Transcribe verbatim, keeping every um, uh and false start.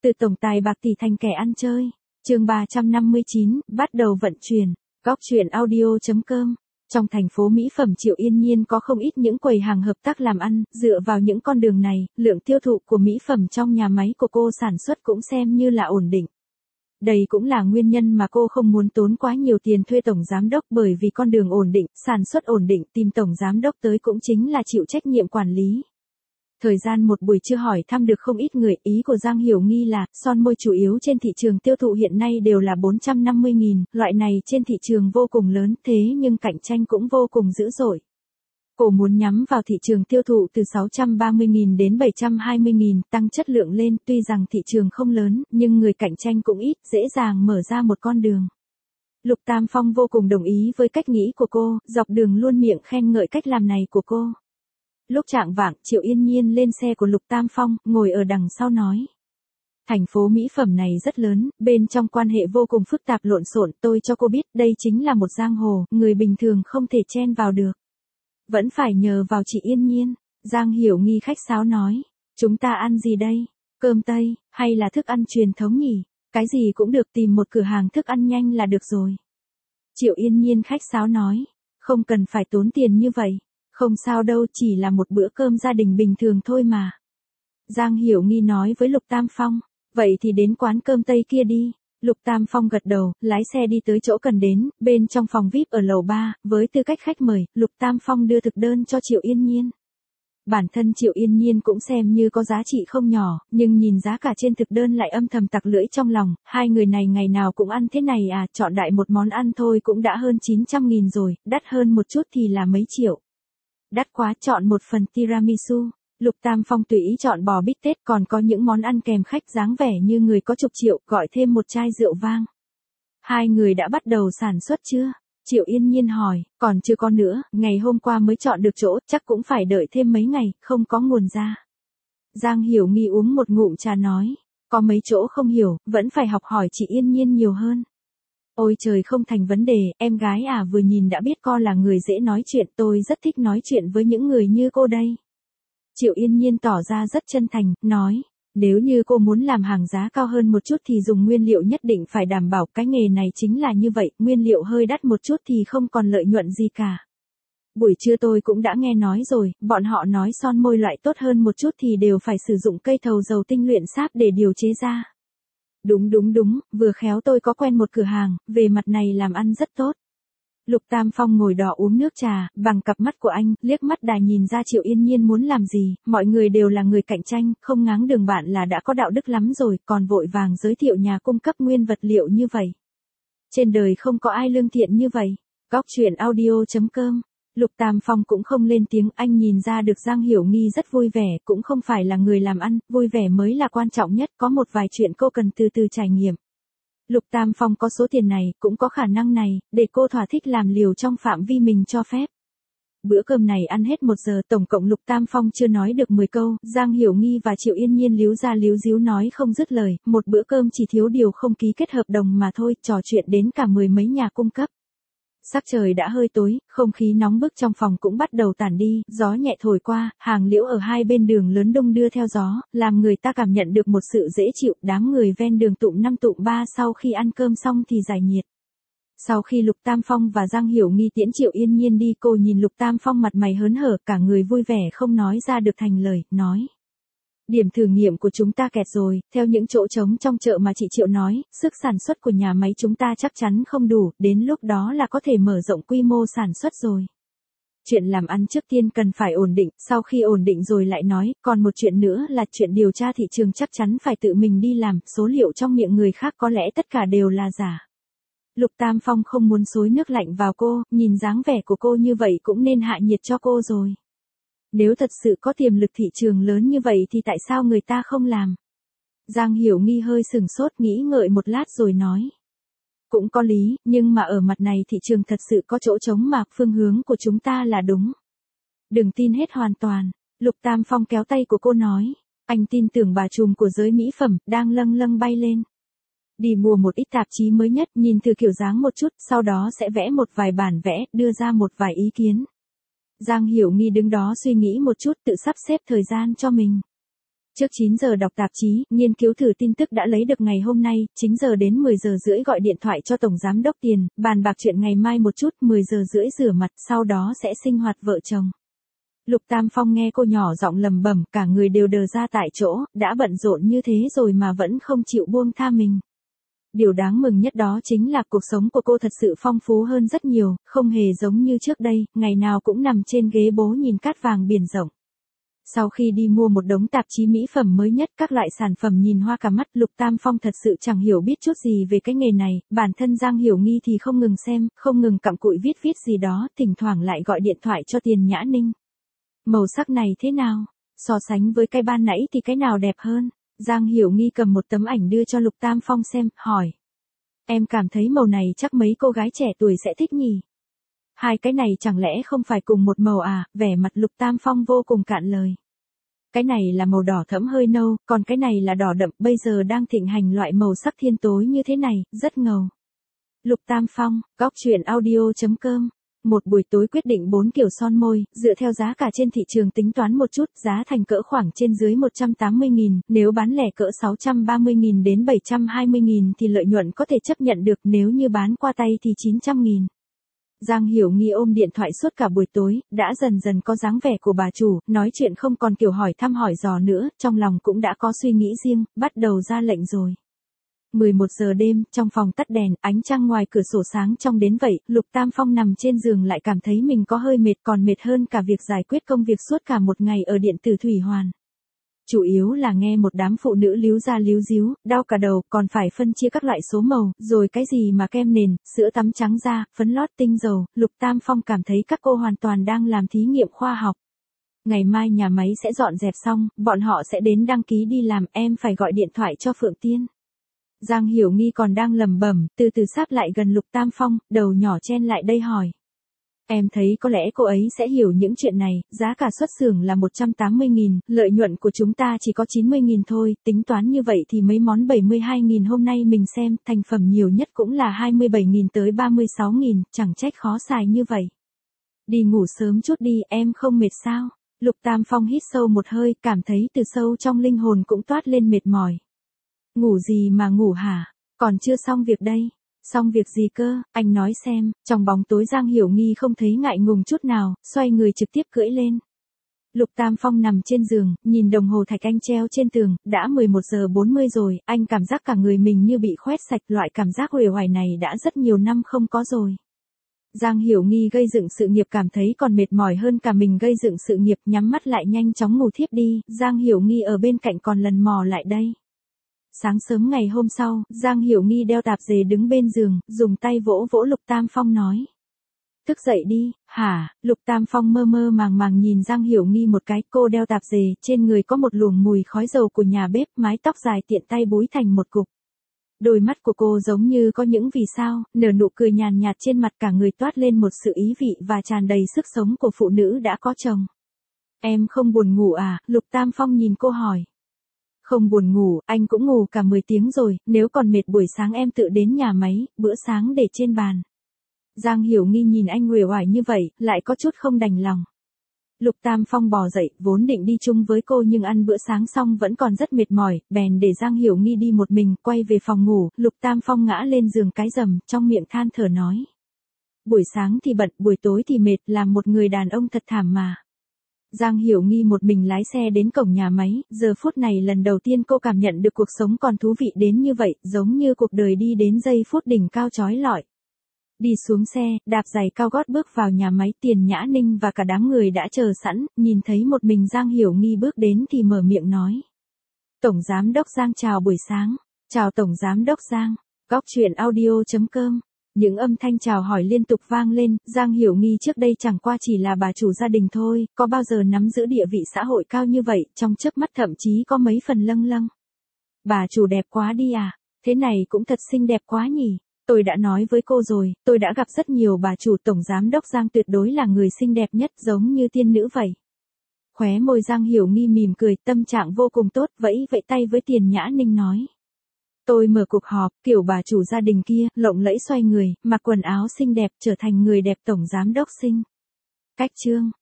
Từ tổng tài bạc tỷ thành kẻ ăn chơi. Chương ba trăm năm mươi chín, bắt đầu vận chuyển. Góc truyện audio chấm com. Trong thành phố mỹ phẩm Triệu Yên Nhiên có không ít những quầy hàng hợp tác làm ăn, dựa vào những con đường này, lượng tiêu thụ của mỹ phẩm trong nhà máy của cô sản xuất cũng xem như là ổn định. Đây cũng là nguyên nhân mà cô không muốn tốn quá nhiều tiền thuê tổng giám đốc, bởi vì con đường ổn định, sản xuất ổn định, tìm tổng giám đốc tới cũng chính là chịu trách nhiệm quản lý. Thời gian một buổi trưa hỏi thăm được không ít người, ý của Giang Hiểu Nghi là, son môi chủ yếu trên thị trường tiêu thụ hiện nay đều là bốn trăm năm mươi nghìn, loại này trên thị trường vô cùng lớn, thế nhưng cạnh tranh cũng vô cùng dữ dội. Cô muốn nhắm vào thị trường tiêu thụ từ sáu trăm ba mươi nghìn đến bảy trăm hai mươi nghìn, tăng chất lượng lên, tuy rằng thị trường không lớn, nhưng người cạnh tranh cũng ít, dễ dàng mở ra một con đường. Lục Tam Phong vô cùng đồng ý với cách nghĩ của cô, dọc đường luôn miệng khen ngợi cách làm này của cô. Lúc chạng vạng, Triệu Yên Nhiên lên xe của Lục Tam Phong, ngồi ở đằng sau nói. Thành phố mỹ phẩm này rất lớn, bên trong quan hệ vô cùng phức tạp lộn xộn, tôi cho cô biết đây chính là một giang hồ, người bình thường không thể chen vào được. Vẫn phải nhờ vào chị Yên Nhiên, Giang Hiểu Nghi khách sáo nói. Chúng ta ăn gì đây? Cơm Tây, hay là thức ăn truyền thống nhỉ? Cái gì cũng được, tìm một cửa hàng thức ăn nhanh là được rồi. Triệu Yên Nhiên khách sáo nói. Không cần phải tốn tiền như vậy. Không sao đâu, chỉ là một bữa cơm gia đình bình thường thôi mà. Giang Hiểu Nghi nói với Lục Tam Phong. Vậy thì đến quán cơm Tây kia đi. Lục Tam Phong gật đầu, lái xe đi tới chỗ cần đến, bên trong phòng vi ai pi ở lầu ba, với tư cách khách mời, Lục Tam Phong đưa thực đơn cho Triệu Yên Nhiên. Bản thân Triệu Yên Nhiên cũng xem như có giá trị không nhỏ, nhưng nhìn giá cả trên thực đơn lại âm thầm tặc lưỡi trong lòng, hai người này ngày nào cũng ăn thế này à, chọn đại một món ăn thôi cũng đã hơn chín trăm nghìn rồi, đắt hơn một chút thì là mấy triệu. Đắt quá, chọn một phần tiramisu. Lục Tam Phong tùy ý chọn bò bít tết, còn có những món ăn kèm khách dáng vẻ như người có chục triệu, gọi thêm một chai rượu vang. Hai người đã bắt đầu sản xuất chưa? Triệu Yên Nhiên hỏi, còn chưa có nữa, ngày hôm qua mới chọn được chỗ, chắc cũng phải đợi thêm mấy ngày, không có nguồn ra. Giang Hiểu Nghi uống một ngụm trà nói, có mấy chỗ không hiểu, vẫn phải học hỏi chị Yên Nhiên nhiều hơn. Ôi trời, không thành vấn đề, em gái à, vừa nhìn đã biết cô là người dễ nói chuyện, tôi rất thích nói chuyện với những người như cô đây. Triệu Yên Nhiên tỏ ra rất chân thành, nói, nếu như cô muốn làm hàng giá cao hơn một chút thì dùng nguyên liệu nhất định phải đảm bảo, cái nghề này chính là như vậy, nguyên liệu hơi đắt một chút thì không còn lợi nhuận gì cả. Buổi trưa tôi cũng đã nghe nói rồi, bọn họ nói son môi loại tốt hơn một chút thì đều phải sử dụng cây thầu dầu tinh luyện sáp để điều chế ra. Đúng đúng đúng, vừa khéo tôi có quen một cửa hàng, về mặt này làm ăn rất tốt. Lục Tam Phong ngồi đó uống nước trà, bằng cặp mắt của anh, liếc mắt đà nhìn ra Triệu Yên Nhiên muốn làm gì, mọi người đều là người cạnh tranh, không ngáng đường bạn là đã có đạo đức lắm rồi, còn vội vàng giới thiệu nhà cung cấp nguyên vật liệu như vậy. Trên đời không có ai lương thiện như vậy. Góc truyện audio chấm com. Lục Tam Phong cũng không lên tiếng, anh nhìn ra được Giang Hiểu Nghi rất vui vẻ, cũng không phải là người làm ăn, vui vẻ mới là quan trọng nhất, có một vài chuyện cô cần từ từ trải nghiệm. Lục Tam Phong có số tiền này, cũng có khả năng này, để cô thỏa thích làm liều trong phạm vi mình cho phép. Bữa cơm này ăn hết một giờ, tổng cộng Lục Tam Phong chưa nói được mười câu, Giang Hiểu Nghi và Triệu Yên Nhiên líu ra líu díu nói không dứt lời, một bữa cơm chỉ thiếu điều không ký kết hợp đồng mà thôi, trò chuyện đến cả mười mấy nhà cung cấp. Sắc trời đã hơi tối, không khí nóng bức trong phòng cũng bắt đầu tản đi, gió nhẹ thổi qua, hàng liễu ở hai bên đường lớn đung đưa theo gió, làm người ta cảm nhận được một sự dễ chịu, đám người ven đường tụm năm tụm ba sau khi ăn cơm xong thì giải nhiệt. Sau khi Lục Tam Phong và Giang Hiểu Nghi tiễn Triệu Yên Nhiên đi, cô nhìn Lục Tam Phong mặt mày hớn hở, cả người vui vẻ không nói ra được thành lời, nói. Điểm thử nghiệm của chúng ta kẹt rồi, theo những chỗ trống trong chợ mà chị Triệu nói, sức sản xuất của nhà máy chúng ta chắc chắn không đủ, đến lúc đó là có thể mở rộng quy mô sản xuất rồi. Chuyện làm ăn trước tiên cần phải ổn định, sau khi ổn định rồi lại nói, còn một chuyện nữa là chuyện điều tra thị trường chắc chắn phải tự mình đi làm, số liệu trong miệng người khác có lẽ tất cả đều là giả. Lục Tam Phong không muốn xối nước lạnh vào cô, nhìn dáng vẻ của cô như vậy cũng nên hạ nhiệt cho cô rồi. Nếu thật sự có tiềm lực thị trường lớn như vậy thì tại sao người ta không làm? Giang Hiểu Nghi hơi sừng sốt, nghĩ ngợi một lát rồi nói. Cũng có lý, nhưng mà ở mặt này thị trường thật sự có chỗ trống mà, phương hướng của chúng ta là đúng. Đừng tin hết hoàn toàn. Lục Tam Phong kéo tay của cô nói. Anh tin tưởng bà trùm của giới mỹ phẩm, đang lâng lâng bay lên. Đi mua một ít tạp chí mới nhất, nhìn từ kiểu dáng một chút, sau đó sẽ vẽ một vài bản vẽ, đưa ra một vài ý kiến. Giang Hiểu Nghi đứng đó suy nghĩ một chút, tự sắp xếp thời gian cho mình. Trước chín giờ đọc tạp chí, nghiên cứu thử tin tức đã lấy được ngày hôm nay, chín giờ đến mười giờ rưỡi gọi điện thoại cho Tổng Giám đốc Tiền, bàn bạc chuyện ngày mai một chút, mười giờ rưỡi rửa mặt, sau đó sẽ sinh hoạt vợ chồng. Lục Tam Phong nghe cô nhỏ giọng lầm bẩm, cả người đều đờ ra tại chỗ, đã bận rộn như thế rồi mà vẫn không chịu buông tha mình. Điều đáng mừng nhất đó chính là cuộc sống của cô thật sự phong phú hơn rất nhiều, không hề giống như trước đây, ngày nào cũng nằm trên ghế bố nhìn cát vàng biển rộng. Sau khi đi mua một đống tạp chí mỹ phẩm mới nhất, các loại sản phẩm nhìn hoa cả mắt, Lục Tam Phong thật sự chẳng hiểu biết chút gì về cái nghề này, bản thân Giang Hiểu Nghi thì không ngừng xem, không ngừng cặm cụi viết viết gì đó, thỉnh thoảng lại gọi điện thoại cho Tiền Nhã Ninh. Màu sắc này thế nào? So sánh với cái ban nãy thì cái nào đẹp hơn? Giang Hiểu Nghi cầm một tấm ảnh đưa cho Lục Tam Phong xem, hỏi. Em cảm thấy màu này chắc mấy cô gái trẻ tuổi sẽ thích nhỉ? Hai cái này chẳng lẽ không phải cùng một màu à? Vẻ mặt Lục Tam Phong vô cùng cạn lời. Cái này là màu đỏ thẫm hơi nâu, còn cái này là đỏ đậm, bây giờ đang thịnh hành loại màu sắc thiên tối như thế này, rất ngầu. Lục Tam Phong, góc truyện audio chấm com. Một buổi tối quyết định bốn kiểu son môi, dựa theo giá cả trên thị trường tính toán một chút, giá thành cỡ khoảng trên dưới một trăm tám mươi nghìn, nếu bán lẻ cỡ sáu trăm ba mươi nghìn đến bảy trăm hai mươi nghìn thì lợi nhuận có thể chấp nhận được, nếu như bán qua tay thì chín trăm nghìn. Giang Hiểu Nghi ôm điện thoại suốt cả buổi tối, đã dần dần có dáng vẻ của bà chủ, nói chuyện không còn kiểu hỏi thăm hỏi dò nữa, trong lòng cũng đã có suy nghĩ riêng, bắt đầu ra lệnh rồi. mười một giờ đêm, trong phòng tắt đèn, ánh trăng ngoài cửa sổ sáng trong đến vậy, Lục Tam Phong nằm trên giường lại cảm thấy mình có hơi mệt, còn mệt hơn cả việc giải quyết công việc suốt cả một ngày ở điện tử Thủy Hoàn. Chủ yếu là nghe một đám phụ nữ líu ra líu díu, đau cả đầu, còn phải phân chia các loại số màu, rồi cái gì mà kem nền, sữa tắm trắng da, phấn lót tinh dầu, Lục Tam Phong cảm thấy các cô hoàn toàn đang làm thí nghiệm khoa học. Ngày mai nhà máy sẽ dọn dẹp xong, bọn họ sẽ đến đăng ký đi làm, em phải gọi điện thoại cho Phượng Tiên. Giang Hiểu Nghi còn đang lẩm bẩm, từ từ sáp lại gần Lục Tam Phong, đầu nhỏ chen lại đây hỏi. Em thấy có lẽ cô ấy sẽ hiểu những chuyện này, giá cả xuất xưởng là một trăm tám mươi nghìn, lợi nhuận của chúng ta chỉ có chín mươi nghìn thôi, tính toán như vậy thì mấy món bảy mươi hai nghìn hôm nay mình xem, thành phẩm nhiều nhất cũng là hai mươi bảy nghìn tới ba mươi sáu nghìn, chẳng trách khó xài như vậy. Đi ngủ sớm chút đi, em không mệt sao? Lục Tam Phong hít sâu một hơi, cảm thấy từ sâu trong linh hồn cũng toát lên mệt mỏi. Ngủ gì mà ngủ hả? Còn chưa xong việc đây. Xong việc gì cơ, anh nói xem, trong bóng tối Giang Hiểu Nghi không thấy ngại ngùng chút nào, xoay người trực tiếp cưỡi lên. Lục Tam Phong nằm trên giường, nhìn đồng hồ thạch anh treo trên tường, đã mười một giờ bốn mươi rồi, anh cảm giác cả người mình như bị khoét sạch, loại cảm giác uể oải này đã rất nhiều năm không có rồi. Giang Hiểu Nghi gây dựng sự nghiệp cảm thấy còn mệt mỏi hơn cả mình gây dựng sự nghiệp, nhắm mắt lại nhanh chóng ngủ thiếp đi, Giang Hiểu Nghi ở bên cạnh còn lần mò lại đây. Sáng sớm ngày hôm sau, Giang Hiểu Nghi đeo tạp dề đứng bên giường, dùng tay vỗ vỗ Lục Tam Phong nói. Thức dậy đi, hả? Lục Tam Phong mơ mơ màng màng nhìn Giang Hiểu Nghi một cái, cô đeo tạp dề, trên người có một luồng mùi khói dầu của nhà bếp, mái tóc dài tiện tay búi thành một cục. Đôi mắt của cô giống như có những vì sao, nở nụ cười nhàn nhạt trên mặt, cả người toát lên một sự ý vị và tràn đầy sức sống của phụ nữ đã có chồng. Em không buồn ngủ à? Lục Tam Phong nhìn cô hỏi. Không buồn ngủ, anh cũng ngủ cả mười tiếng rồi, nếu còn mệt buổi sáng em tự đến nhà máy, bữa sáng để trên bàn. Giang Hiểu Nghi nhìn anh uể oải như vậy, lại có chút không đành lòng. Lục Tam Phong bò dậy, vốn định đi chung với cô nhưng ăn bữa sáng xong vẫn còn rất mệt mỏi, bèn để Giang Hiểu Nghi đi một mình, quay về phòng ngủ, Lục Tam Phong ngã lên giường cái rầm, trong miệng than thở nói. Buổi sáng thì bận, buổi tối thì mệt, làm một người đàn ông thật thảm mà. Giang Hiểu Nghi một mình lái xe đến cổng nhà máy, giờ phút này lần đầu tiên cô cảm nhận được cuộc sống còn thú vị đến như vậy, giống như cuộc đời đi đến giây phút đỉnh cao chói lọi. Đi xuống xe, đạp giày cao gót bước vào nhà máy, Tiền Nhã Ninh và cả đám người đã chờ sẵn, nhìn thấy một mình Giang Hiểu Nghi bước đến thì mở miệng nói. Tổng Giám đốc Giang chào buổi sáng. Chào Tổng Giám đốc Giang. Góc truyện audio chấm com. Những âm thanh chào hỏi liên tục vang lên, Giang Hiểu Nghi trước đây chẳng qua chỉ là bà chủ gia đình thôi, có bao giờ nắm giữ địa vị xã hội cao như vậy, trong chớp mắt thậm chí có mấy phần lâng lâng. Bà chủ đẹp quá đi à, thế này cũng thật xinh đẹp quá nhỉ. Tôi đã nói với cô rồi, tôi đã gặp rất nhiều bà chủ, Tổng Giám đốc Giang tuyệt đối là người xinh đẹp nhất, giống như tiên nữ vậy. Khóe môi Giang Hiểu Nghi mỉm cười, tâm trạng vô cùng tốt, vẫy vẫy tay với Tiền Nhã Ninh nói. Tôi mở cuộc họp, kiểu bà chủ gia đình kia, lộng lẫy xoay người, mặc quần áo xinh đẹp, trở thành người đẹp Tổng Giám đốc xinh. Cách chương.